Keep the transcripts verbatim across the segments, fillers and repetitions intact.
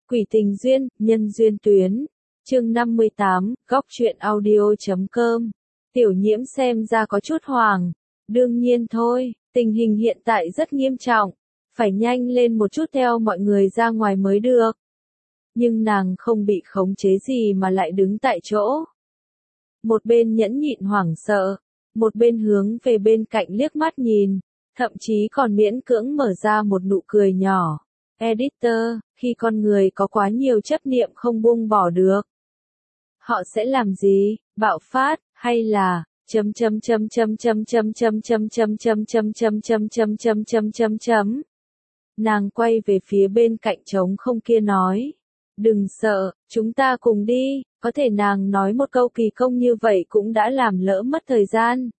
Quỷ tình duyên, nhân duyên tuyến. Chương năm mươi tám, góc truyện audio chấm com. Tiểu Nhiễm xem ra có chút hoảng. Đương nhiên thôi, tình hình hiện tại rất nghiêm trọng. Phải nhanh lên một chút theo mọi người ra ngoài mới được. Nhưng nàng không bị khống chế gì mà lại đứng tại chỗ. Một bên nhẫn nhịn hoảng sợ, một bên hướng về bên cạnh liếc mắt nhìn, thậm chí còn miễn cưỡng mở ra một nụ cười nhỏ. Editor, khi con người có quá nhiều chấp niệm không buông bỏ được, họ sẽ làm gì? Bạo phát, hay là chấm chấm chấm chấm chấm chấm chấm chấm chấm chấm chấm chấm chấm chấm chấm chấm chấm chấm. Nàng quay về phía bên cạnh trống không kia nói, đừng sợ, chúng ta cùng đi. Có thể nàng nói một câu kỳ công như vậy cũng đã làm lỡ mất thời gian.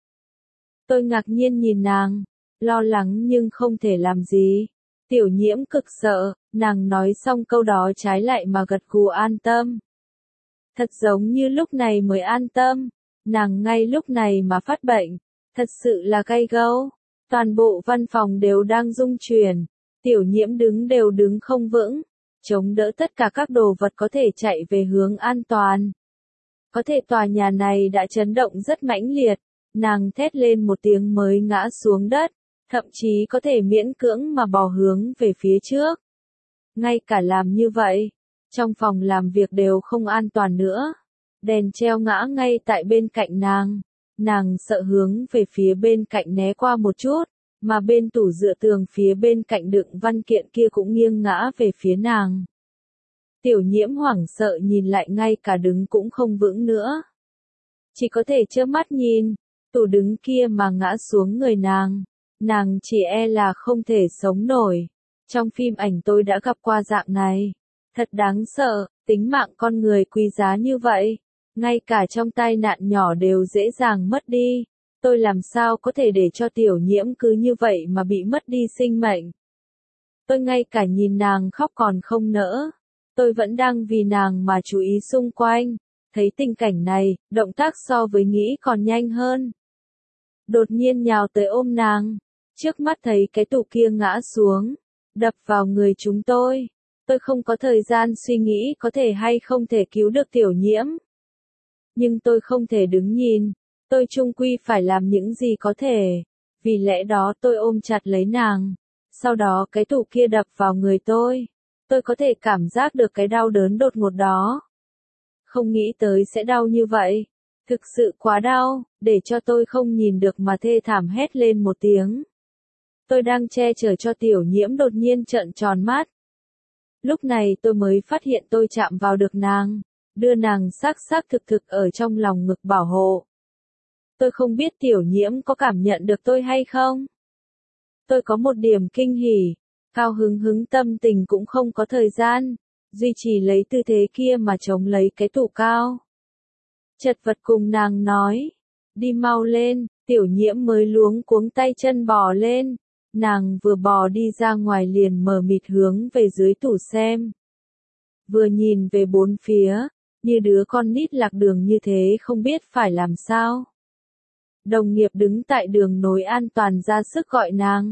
Tôi ngạc nhiên nhìn nàng, lo lắng nhưng không thể làm gì. Tiểu Nhiễm cực sợ, nàng nói xong câu đó trái lại mà gật gù an tâm. Thật giống như lúc này mới an tâm, nàng ngay lúc này mà phát bệnh, thật sự là gay gâu. Toàn bộ văn phòng đều đang rung chuyển, Tiểu Nhiễm đứng đều đứng không vững, chống đỡ tất cả các đồ vật có thể chạy về hướng an toàn. Có thể tòa nhà này đã chấn động rất mãnh liệt, nàng thét lên một tiếng mới ngã xuống đất, thậm chí có thể miễn cưỡng mà bò hướng về phía trước. Ngay cả làm như vậy, trong phòng làm việc đều không an toàn nữa. Đèn treo ngã ngay tại bên cạnh nàng, nàng sợ hướng về phía bên cạnh né qua một chút, mà bên tủ dựa tường phía bên cạnh đựng văn kiện kia cũng nghiêng ngã về phía nàng. Tiểu Nhiễm hoảng sợ nhìn lại ngay cả đứng cũng không vững nữa. Chỉ có thể trơ mắt nhìn, tủ đứng kia mà ngã xuống người nàng, nàng chỉ e là không thể sống nổi. Trong phim ảnh tôi đã gặp qua dạng này, thật đáng sợ, tính mạng con người quý giá như vậy, ngay cả trong tai nạn nhỏ đều dễ dàng mất đi. Tôi làm sao có thể để cho Tiểu Nhiễm cứ như vậy mà bị mất đi sinh mệnh. Tôi ngay cả nhìn nàng khóc còn không nỡ. Tôi vẫn đang vì nàng mà chú ý xung quanh. Thấy tình cảnh này, động tác so với nghĩ còn nhanh hơn. Đột nhiên nhào tới ôm nàng. Trước mắt thấy cái tủ kia ngã xuống, đập vào người chúng tôi. Tôi không có thời gian suy nghĩ có thể hay không thể cứu được Tiểu Nhiễm. Nhưng tôi không thể đứng nhìn. Tôi chung quy phải làm những gì có thể. Vì lẽ đó tôi ôm chặt lấy nàng. Sau đó cái tủ kia đập vào người tôi. Tôi có thể cảm giác được cái đau đớn đột ngột đó. Không nghĩ tới sẽ đau như vậy. Thực sự quá đau, để cho tôi không nhìn được mà thê thảm hét lên một tiếng. Tôi đang che chở cho Tiểu Nhiễm đột nhiên trợn tròn mắt. Lúc này tôi mới phát hiện tôi chạm vào được nàng, đưa nàng xác xác thực thực ở trong lòng ngực bảo hộ. Tôi không biết Tiểu Nhiễm có cảm nhận được tôi hay không. Tôi có một điểm kinh hỉ, cao hứng hứng tâm tình cũng không có thời gian, duy trì lấy tư thế kia mà chống lấy cái tủ cao. Chật vật cùng nàng nói, đi mau lên. Tiểu Nhiễm mới luống cuống tay chân bò lên, nàng vừa bò đi ra ngoài liền mờ mịt hướng về dưới tủ xem. Vừa nhìn về bốn phía, như đứa con nít lạc đường như thế không biết phải làm sao. Đồng nghiệp đứng tại đường nối an toàn ra sức gọi nàng.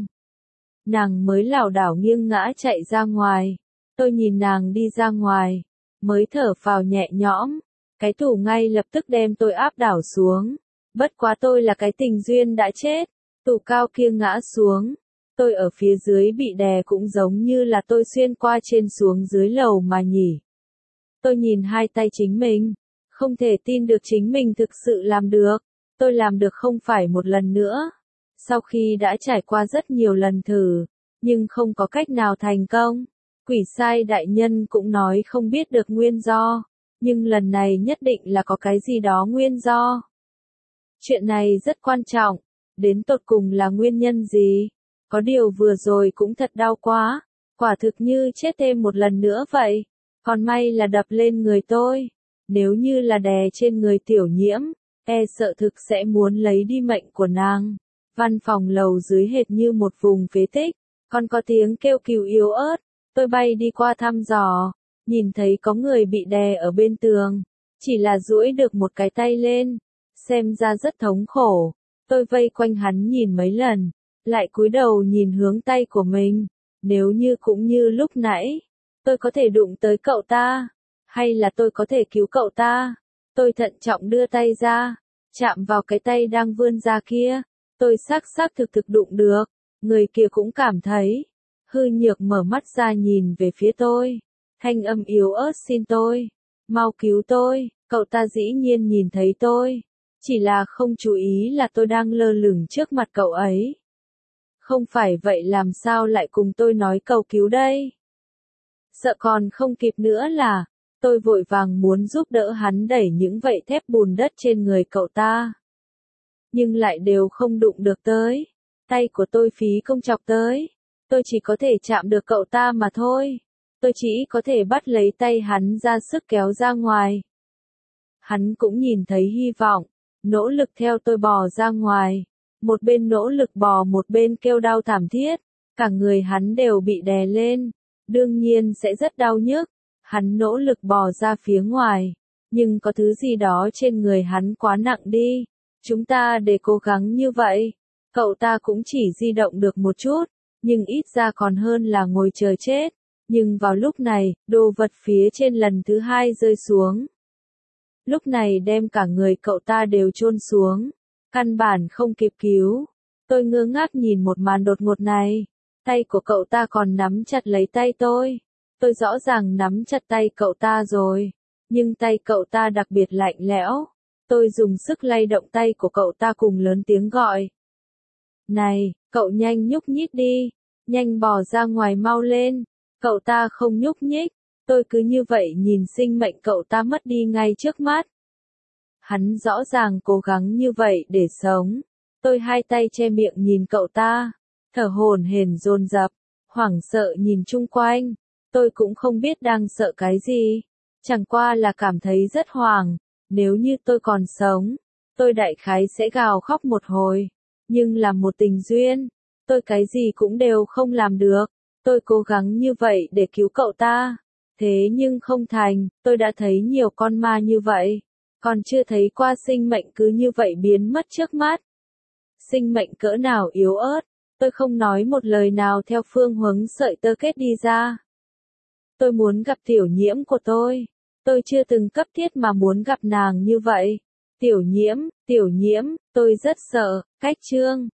Nàng mới lảo đảo nghiêng ngã chạy ra ngoài. Tôi nhìn nàng đi ra ngoài, mới thở phào nhẹ nhõm. Cái tủ ngay lập tức đem tôi áp đảo xuống. Bất quá tôi là cái tình duyên đã chết. Tủ cao kia ngã xuống. Tôi ở phía dưới bị đè cũng giống như là tôi xuyên qua trên xuống dưới lầu mà nhỉ. Tôi nhìn hai tay chính mình. Không thể tin được chính mình thực sự làm được. Tôi làm được không phải một lần nữa. Sau khi đã trải qua rất nhiều lần thử, nhưng không có cách nào thành công. Quỷ sai đại nhân cũng nói không biết được nguyên do, nhưng lần này nhất định là có cái gì đó nguyên do. Chuyện này rất quan trọng, đến tột cùng là nguyên nhân gì? Có điều vừa rồi cũng thật đau quá, quả thực như chết thêm một lần nữa vậy. Còn may là đập lên người tôi, nếu như là đè trên người Tiểu Nhiễm, e sợ thực sẽ muốn lấy đi mệnh của nàng. Văn phòng lầu dưới hệt như một vùng phế tích, còn có tiếng kêu cứu yếu ớt. Tôi bay đi qua thăm dò, nhìn thấy có người bị đè ở bên tường, chỉ là duỗi được một cái tay lên, xem ra rất thống khổ. Tôi vây quanh hắn nhìn mấy lần, lại cúi đầu nhìn hướng tay của mình, nếu như cũng như lúc nãy, tôi có thể đụng tới cậu ta, hay là tôi có thể cứu cậu ta. Tôi thận trọng đưa tay ra, chạm vào cái tay đang vươn ra kia, tôi xác xác thực thực đụng được, người kia cũng cảm thấy. Hư Nhược mở mắt ra nhìn về phía tôi, thanh âm yếu ớt xin tôi, mau cứu tôi, cậu ta dĩ nhiên nhìn thấy tôi, chỉ là không chú ý là tôi đang lơ lửng trước mặt cậu ấy. Không phải vậy làm sao lại cùng tôi nói cầu cứu đây? Sợ còn không kịp nữa là, tôi vội vàng muốn giúp đỡ hắn đẩy những vảy thép bùn đất trên người cậu ta. Nhưng lại đều không đụng được tới, tay của tôi phí công chọc tới, tôi chỉ có thể chạm được cậu ta mà thôi. Tôi chỉ có thể bắt lấy tay hắn ra sức kéo ra ngoài. Hắn cũng nhìn thấy hy vọng, nỗ lực theo tôi bò ra ngoài. Một bên nỗ lực bò một bên kêu đau thảm thiết, cả người hắn đều bị đè lên, đương nhiên sẽ rất đau nhức. Hắn nỗ lực bò ra phía ngoài, nhưng có thứ gì đó trên người hắn quá nặng đi. Chúng ta để cố gắng như vậy, cậu ta cũng chỉ di động được một chút, nhưng ít ra còn hơn là ngồi chờ chết. Nhưng vào lúc này, đồ vật phía trên lần thứ hai rơi xuống. Lúc này đem cả người cậu ta đều chôn xuống, căn bản không kịp cứu. Tôi ngơ ngác nhìn một màn đột ngột này, tay của cậu ta còn nắm chặt lấy tay tôi. Tôi rõ ràng nắm chặt tay cậu ta rồi, nhưng tay cậu ta đặc biệt lạnh lẽo. Tôi dùng sức lay động tay của cậu ta cùng lớn tiếng gọi. Này, cậu nhanh nhúc nhích đi, nhanh bò ra ngoài mau lên. Cậu ta không nhúc nhích, tôi cứ như vậy nhìn sinh mệnh cậu ta mất đi ngay trước mắt. Hắn rõ ràng cố gắng như vậy để sống. Tôi hai tay che miệng nhìn cậu ta, thở hổn hển dồn dập, hoảng sợ nhìn chung quanh. Tôi cũng không biết đang sợ cái gì, chẳng qua là cảm thấy rất hoảng. Nếu như tôi còn sống, tôi đại khái sẽ gào khóc một hồi. Nhưng là một tình duyên, tôi cái gì cũng đều không làm được. Tôi cố gắng như vậy để cứu cậu ta, thế nhưng không thành. Tôi đã thấy nhiều con ma như vậy, còn chưa thấy qua sinh mệnh cứ như vậy biến mất trước mắt. Sinh mệnh cỡ nào yếu ớt, tôi không nói một lời nào theo phương hướng sợi tơ kết đi ra. Tôi muốn gặp tiểu nhiễm của tôi, tôi chưa từng cấp thiết mà muốn gặp nàng như vậy. Tiểu nhiễm, tiểu nhiễm, tôi rất sợ. Cách chương